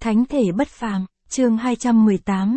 Thánh thể bất phàm, chương 218,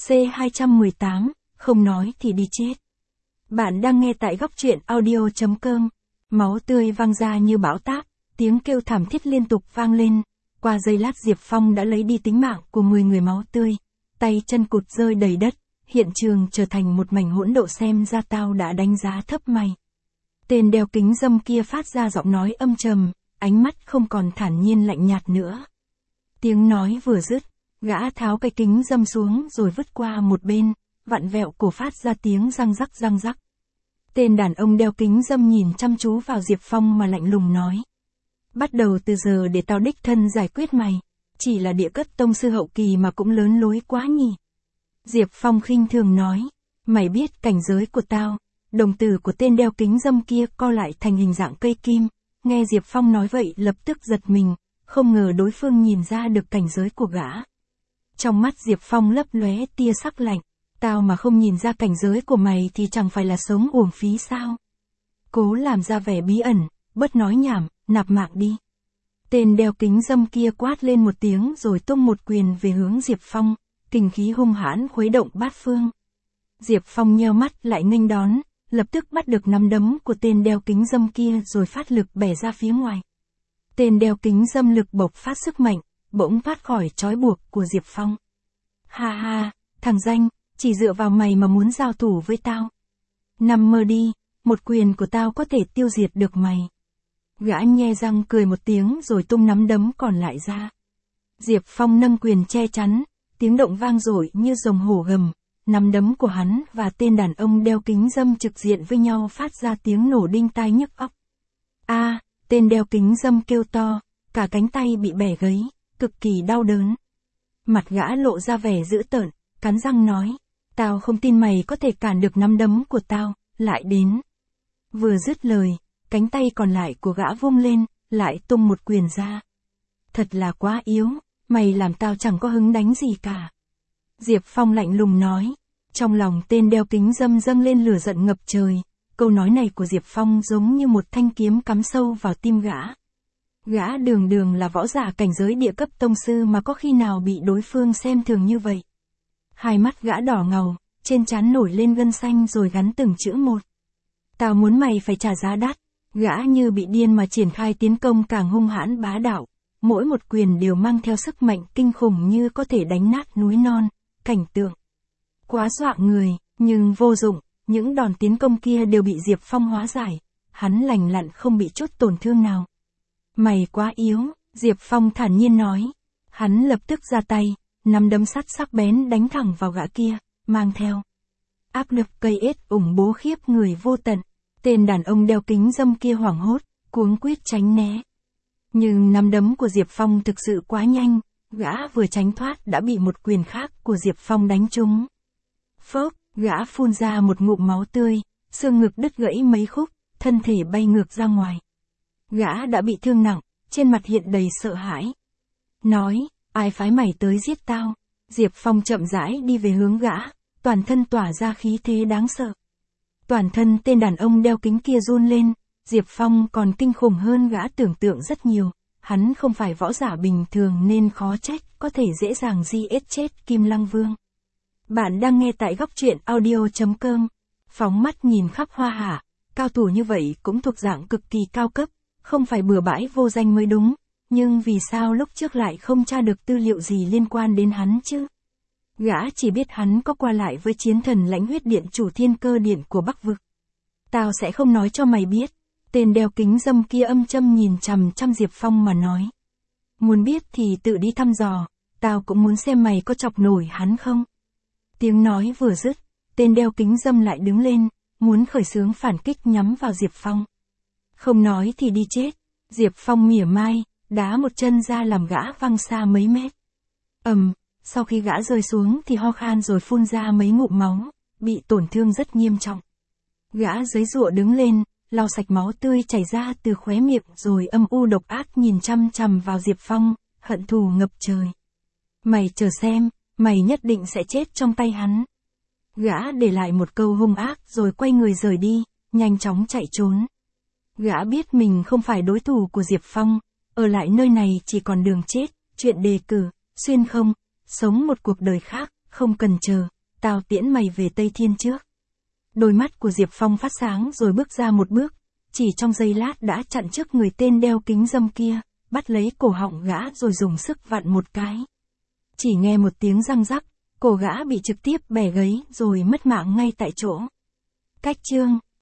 C218, không nói thì đi chết. Bạn đang nghe tại góc truyện audio.com. Máu tươi văng ra như bão táp, tiếng kêu thảm thiết liên tục vang lên. Qua giây lát Diệp Phong đã lấy đi tính mạng của 10 người máu tươi. Tay chân cụt rơi đầy đất, hiện trường trở thành một mảnh hỗn độn, xem ra tao đã đánh giá thấp mày. Tên đeo kính râm kia phát ra giọng nói âm trầm, ánh mắt không còn thản nhiên lạnh nhạt nữa. Tiếng nói vừa dứt, gã tháo cái kính râm xuống rồi vứt qua một bên, vặn vẹo cổ phát ra tiếng răng rắc răng rắc. Tên đàn ông đeo kính râm nhìn chăm chú vào Diệp Phong mà lạnh lùng nói. Bắt đầu từ giờ để tao đích thân giải quyết mày, chỉ là địa cấp tông sư hậu kỳ mà cũng lớn lối quá nhỉ. Diệp Phong khinh thường nói, mày biết cảnh giới của tao. Đồng tử của tên đeo kính râm kia co lại thành hình dạng cây kim, nghe Diệp Phong nói vậy lập tức giật mình, không ngờ đối phương nhìn ra được cảnh giới của gã. Trong mắt Diệp Phong lấp lóe tia sắc lạnh, tao mà không nhìn ra cảnh giới của mày thì chẳng phải là sống uổng phí sao? Cố làm ra vẻ bí ẩn, bớt nói nhảm, nạp mạng đi. Tên đeo kính râm kia quát lên một tiếng rồi tung một quyền về hướng Diệp Phong, kình khí hung hãn khuấy động bát phương. Diệp Phong nheo mắt lại nghênh đón, lập tức bắt được nắm đấm của tên đeo kính râm kia rồi phát lực bẻ ra phía ngoài. Tên đeo kính râm lực bộc phát sức mạnh, bỗng thoát khỏi trói buộc của Diệp Phong. Ha ha, thằng danh, chỉ dựa vào mày mà muốn giao thủ với tao. Nằm mơ đi, một quyền của tao có thể tiêu diệt được mày. Gã nhe răng cười một tiếng rồi tung nắm đấm còn lại ra. Diệp Phong nâng quyền che chắn, tiếng động vang dội như rồng hổ gầm. Nắm đấm của hắn và tên đàn ông đeo kính râm trực diện với nhau phát ra tiếng nổ đinh tai nhức óc. Tên đeo kính râm kêu to, cả cánh tay bị bẻ gãy, cực kỳ đau đớn. Mặt gã lộ ra vẻ dữ tợn, cắn răng nói, tao không tin mày có thể cản được nắm đấm của tao, lại đến. Vừa dứt lời, cánh tay còn lại của gã vung lên, lại tung một quyền ra. Thật là quá yếu, mày làm tao chẳng có hứng đánh gì cả. Diệp Phong lạnh lùng nói, trong lòng tên đeo kính râm dâng lên lửa giận ngập trời, câu nói này của Diệp Phong giống như một thanh kiếm cắm sâu vào tim gã. Gã đường đường là võ giả cảnh giới địa cấp tông sư mà có khi nào bị đối phương xem thường như vậy. Hai mắt gã đỏ ngầu, trên trán nổi lên gân xanh rồi gắn từng chữ một. Tao muốn mày phải trả giá đắt, gã như bị điên mà triển khai tiến công càng hung hãn bá đạo, mỗi một quyền đều mang theo sức mạnh kinh khủng như có thể đánh nát núi non. Cảnh tượng quá dọa người, nhưng vô dụng, những đòn tiến công kia đều bị Diệp Phong hóa giải, hắn lành lặn không bị chút tổn thương nào. Mày quá yếu, Diệp Phong thản nhiên nói. Hắn lập tức ra tay, nắm đấm sắt sắc bén đánh thẳng vào gã kia, mang theo áp lực cây ết ủng bố khiếp người vô tận. Tên đàn ông đeo kính râm kia hoảng hốt, cuống quýt tránh né. Nhưng nắm đấm của Diệp Phong thực sự quá nhanh. Gã vừa tránh thoát đã bị một quyền khác của Diệp Phong đánh trúng. Phốc, gã phun ra một ngụm máu tươi, xương ngực đứt gãy mấy khúc, thân thể bay ngược ra ngoài. Gã đã bị thương nặng, trên mặt hiện đầy sợ hãi. Nói, ai phái mày tới giết tao? Diệp Phong chậm rãi đi về hướng gã, toàn thân tỏa ra khí thế đáng sợ. Toàn thân tên đàn ông đeo kính kia run lên, Diệp Phong còn kinh khủng hơn gã tưởng tượng rất nhiều. Hắn không phải võ giả bình thường nên khó trách có thể dễ dàng giết chết Kim Lăng Vương. Bạn đang nghe tại góc truyện audio.com. Phóng mắt nhìn khắp Hoa Hạ, cao thủ như vậy cũng thuộc dạng cực kỳ cao cấp, không phải bừa bãi vô danh mới đúng, nhưng vì sao lúc trước lại không tra được tư liệu gì liên quan đến hắn chứ? Gã chỉ biết hắn có qua lại với chiến thần Lãnh Huyết Điện chủ Thiên Cơ Điện của Bắc Vực. Tao sẽ không nói cho mày biết. Tên đeo kính râm kia âm châm nhìn chằm chằm Diệp Phong mà nói. Muốn biết thì tự đi thăm dò, tao cũng muốn xem mày có chọc nổi hắn không. Tiếng nói vừa dứt, tên đeo kính râm lại đứng lên, muốn khởi xướng phản kích nhắm vào Diệp Phong. Không nói thì đi chết, Diệp Phong mỉa mai, đá một chân ra làm gã văng xa mấy mét. Sau khi gã rơi xuống thì ho khan rồi phun ra mấy ngụm máu, bị tổn thương rất nghiêm trọng. Gã giãy giụa đứng lên, lau sạch máu tươi chảy ra từ khóe miệng rồi âm u độc ác nhìn chăm chằm vào Diệp Phong, hận thù ngập trời. Mày chờ xem, mày nhất định sẽ chết trong tay hắn. Gã để lại một câu hung ác rồi quay người rời đi, nhanh chóng chạy trốn. Gã biết mình không phải đối thủ của Diệp Phong, ở lại nơi này chỉ còn đường chết, chuyện đề cử, Xuyên không, sống một cuộc đời khác, không cần chờ, tao tiễn mày về Tây Thiên trước. Đôi mắt của Diệp Phong phát sáng rồi bước ra một bước, chỉ trong giây lát đã chặn trước người tên đeo kính râm kia, bắt lấy cổ họng gã rồi dùng sức vặn một cái. Chỉ nghe một tiếng răng rắc, cổ gã bị trực tiếp bẻ gãy rồi mất mạng ngay tại chỗ. Cách chương